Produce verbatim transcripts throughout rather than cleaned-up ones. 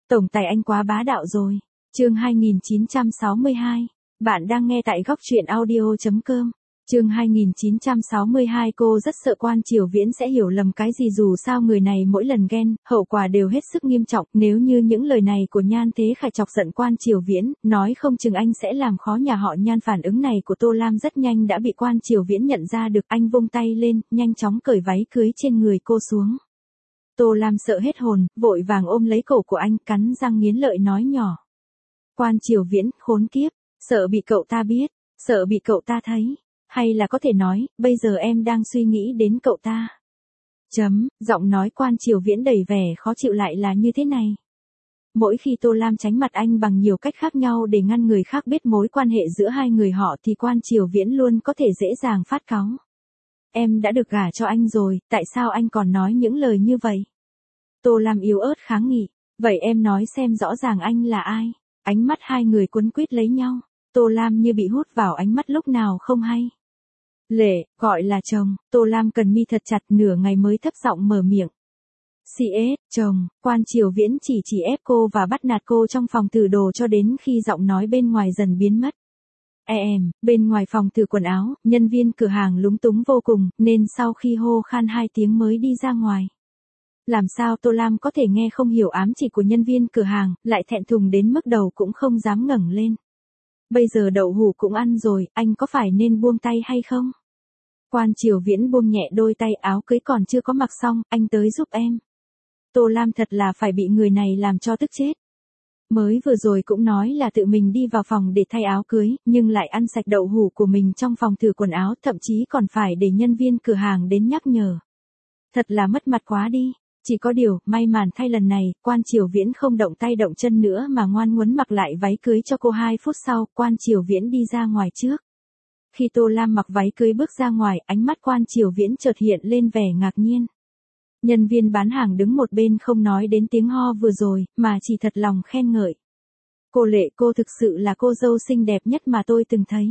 Tổng tài anh quá bá đạo rồi. Chương hai nghìn chín trăm sáu mươi hai. Bạn đang nghe tại góc truyện audio chấm com. Chương hai nghìn chín trăm sáu mươi hai. Cô rất sợ Quan Triều Viễn sẽ hiểu lầm cái gì, dù sao người này mỗi lần ghen, hậu quả đều hết sức nghiêm trọng. Nếu như những lời này của Nhan Thế Khải chọc giận Quan Triều Viễn, nói không chừng anh sẽ làm khó nhà họ Nhan. Phản ứng này của Tô Lam rất nhanh đã bị Quan Triều Viễn nhận ra được, anh vung tay lên, nhanh chóng cởi váy cưới trên người cô xuống. Tô Lam sợ hết hồn, vội vàng ôm lấy cổ của anh, cắn răng nghiến lợi nói nhỏ. Quan Triều Viễn, khốn kiếp, sợ bị cậu ta biết, sợ bị cậu ta thấy, hay là có thể nói, bây giờ em đang suy nghĩ đến cậu ta. Chấm, giọng nói Quan Triều Viễn đầy vẻ khó chịu lại là như thế này. Mỗi khi Tô Lam tránh mặt anh bằng nhiều cách khác nhau để ngăn người khác biết mối quan hệ giữa hai người họ thì Quan Triều Viễn luôn có thể dễ dàng phát cáu. Em đã được gả cho anh rồi, tại sao anh còn nói những lời như vậy? Tô Lam yếu ớt kháng nghị, vậy em nói xem rõ ràng anh là ai? Ánh mắt hai người quấn quýt lấy nhau, Tô Lam như bị hút vào ánh mắt lúc nào không hay. Lệ, gọi là chồng, Tô Lam cần mi thật chặt, nửa ngày mới thấp giọng mở miệng. xê ét, chồng, Quan Triều Viễn chỉ chỉ ép cô và bắt nạt cô trong phòng thử đồ cho đến khi giọng nói bên ngoài dần biến mất. Em, bên ngoài phòng thử quần áo, nhân viên cửa hàng lúng túng vô cùng, nên sau khi hô khan hai tiếng mới đi ra ngoài. Làm sao Tô Lam có thể nghe không hiểu ám chỉ của nhân viên cửa hàng, lại thẹn thùng đến mức đầu cũng không dám ngẩng lên. Bây giờ đậu hũ cũng ăn rồi, anh có phải nên buông tay hay không? Quan Triều Viễn buông nhẹ đôi tay, áo cưới còn chưa có mặc xong, anh tới giúp em. Tô Lam thật là phải bị người này làm cho tức chết. Mới vừa rồi cũng nói là tự mình đi vào phòng để thay áo cưới, nhưng lại ăn sạch đậu hũ của mình trong phòng thử quần áo, thậm chí còn phải để nhân viên cửa hàng đến nhắc nhở. Thật là mất mặt quá đi. Chỉ có điều, may mắn thay lần này, Quan Triều Viễn không động tay động chân nữa mà ngoan ngoãn mặc lại váy cưới cho cô. Hai phút sau, Quan Triều Viễn đi ra ngoài trước. Khi Tô Lam mặc váy cưới bước ra ngoài, ánh mắt Quan Triều Viễn chợt hiện lên vẻ ngạc nhiên. Nhân viên bán hàng đứng một bên không nói đến tiếng ho vừa rồi, mà chỉ thật lòng khen ngợi. Cô Lệ, cô thực sự là cô dâu xinh đẹp nhất mà tôi từng thấy.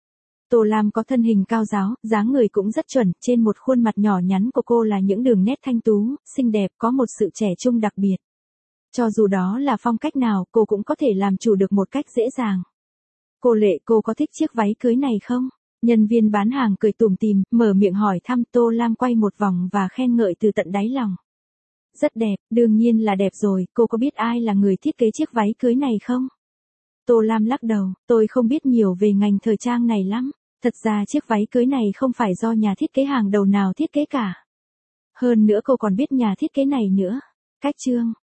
Tô Lam có thân hình cao ráo, dáng người cũng rất chuẩn, trên một khuôn mặt nhỏ nhắn của cô là những đường nét thanh tú, xinh đẹp, có một sự trẻ trung đặc biệt. Cho dù đó là phong cách nào, cô cũng có thể làm chủ được một cách dễ dàng. Cô Lệ, cô có thích chiếc váy cưới này không? Nhân viên bán hàng cười tủm tỉm, mở miệng hỏi thăm. Tô Lam quay một vòng và khen ngợi từ tận đáy lòng. Rất đẹp, đương nhiên là đẹp rồi, cô có biết ai là người thiết kế chiếc váy cưới này không? Tô Lam lắc đầu, tôi không biết nhiều về ngành thời trang này lắm. Thật ra chiếc váy cưới này không phải do nhà thiết kế hàng đầu nào thiết kế cả. Hơn nữa cô còn biết nhà thiết kế này nữa. Cách chương,